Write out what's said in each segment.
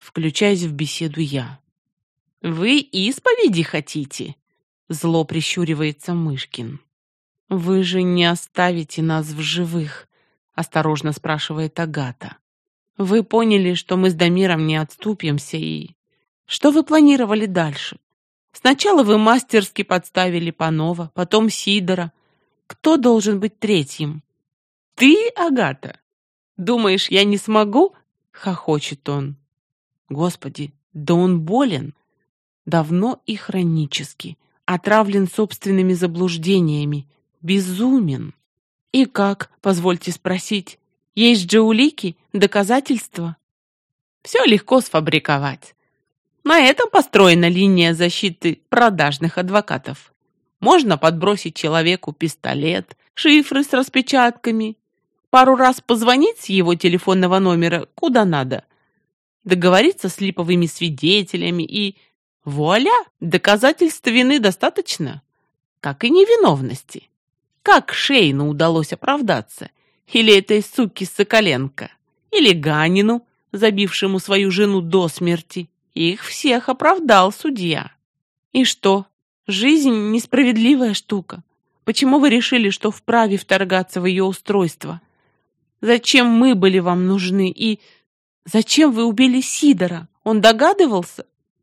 включаясь в беседу я. «Вы исповеди хотите?» — зло прищуривается Мышкин. «Вы же не оставите нас в живых?» — осторожно спрашивает Агата. «Вы поняли, что мы с Дамиром не отступимся, и... Что вы планировали дальше? Сначала вы мастерски подставили Панова, потом Сидора. Кто должен быть третьим?» «Ты, Агата? Думаешь, я не смогу?» — хохочет он. Господи, да он болен. Давно и хронически. Отравлен собственными заблуждениями. Безумен. И как, позвольте спросить, есть же улики, доказательства? Все легко сфабриковать. На этом построена линия защиты продажных адвокатов. Можно подбросить человеку пистолет, шифры с распечатками, пару раз позвонить с его телефонного номера куда надо, договориться с липовыми свидетелями и... Вуаля! Доказательств вины достаточно, как и невиновности. Как Шейну удалось оправдаться? Или этой суки Соколенко? Или Ганину, забившему свою жену до смерти? Их всех оправдал судья. И что? Жизнь несправедливая штука. Почему вы решили, что вправе вторгаться в ее устройство? Зачем мы были вам нужны? И зачем вы убили Сидора? Он догадывался?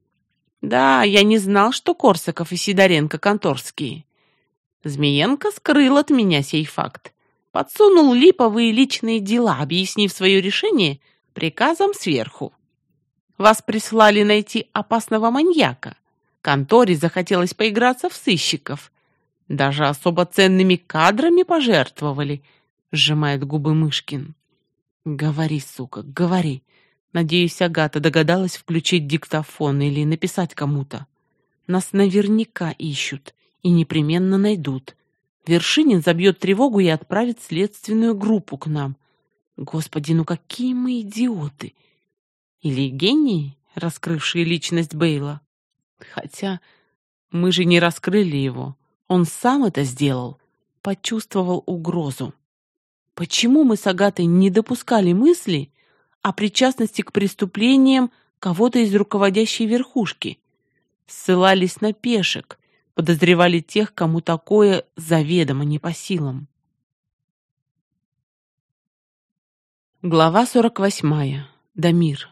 Да, я не знал, что Корсаков и Сидоренко конторские. Змеенко скрыл от меня сей факт. Подсунул липовые личные дела, объяснив свое решение приказом сверху. Вас прислали найти опасного маньяка. Конторе захотелось поиграться в сыщиков. Даже особо ценными кадрами пожертвовали, сжимает губы Мышкин. Говори, сука, говори. Надеюсь, Агата догадалась включить диктофон или написать кому-то. Нас наверняка ищут и непременно найдут. Вершинин забьет тревогу и отправит следственную группу к нам. Господи, ну какие мы идиоты! Или гении, раскрывшие личность Бейла? Хотя мы же не раскрыли его. Он сам это сделал, почувствовал угрозу. Почему мы с Агатой не допускали мысли о причастности к преступлениям кого-то из руководящей верхушки? Ссылались на пешек, подозревали тех, кому такое заведомо не по силам. Глава 48. Дамир.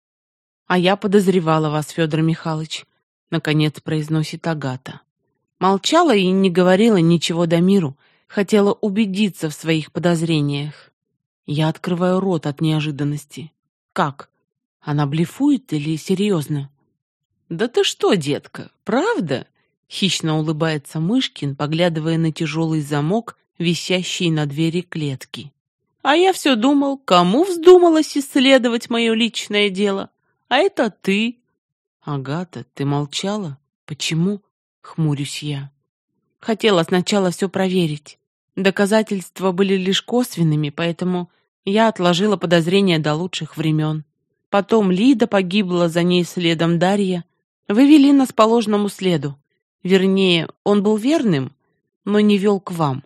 «А я подозревала вас, Федор Михайлович», — наконец произносит Агата. Молчала и не говорила ничего Дамиру, хотела убедиться в своих подозрениях. Я открываю рот от неожиданности. Как? Она блефует или серьезно? «Да ты что, детка, правда?» — хищно улыбается Мышкин, поглядывая на тяжелый замок, висящий на двери клетки. «А я все думал, кому вздумалось исследовать мое личное дело? А это ты». «Агата, ты молчала? Почему?» — хмурюсь я. Хотела сначала все проверить. Доказательства были лишь косвенными, поэтому я отложила подозрения до лучших времен. Потом Лида погибла, за ней следом Дарья. Вы вели нас по ложному следу. Вернее, он был верным, но не вел к вам.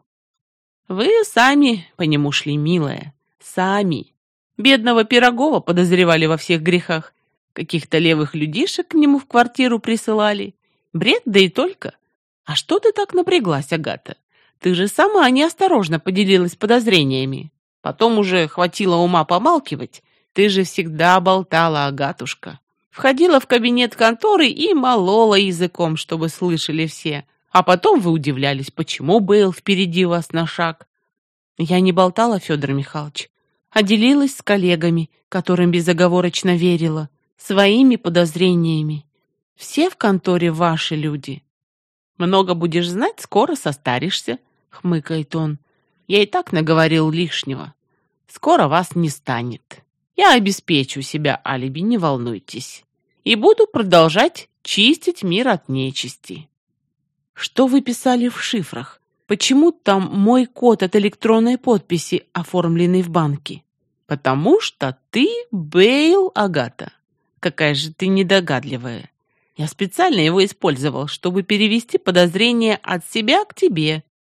Вы сами по нему шли, милая, сами. Бедного Пирогова подозревали во всех грехах. Каких-то левых людишек к нему в квартиру присылали. Бред, да и только. А что ты так напряглась, Агата? Ты же сама неосторожно поделилась подозрениями. Потом уже хватило ума помалкивать. Ты же всегда болтала, Агатушка. Входила в кабинет конторы и молола языком, чтобы слышали все. А потом вы удивлялись, почему Бейл впереди вас на шаг. Я не болтала, Федор Михайлович, а делилась с коллегами, которым безоговорочно верила, своими подозрениями. Все в конторе ваши люди. Много будешь знать, скоро состаришься, хмыкает он. Я и так наговорил лишнего. Скоро вас не станет. Я обеспечу себя алиби, не волнуйтесь. И буду продолжать чистить мир от нечисти. Что вы писали в шифрах? Почему там мой код от электронной подписи, оформленный в банке? Потому что ты Бейл, Агата. Какая же ты недогадливая. Я специально его использовал, чтобы перевести подозрения от себя к тебе.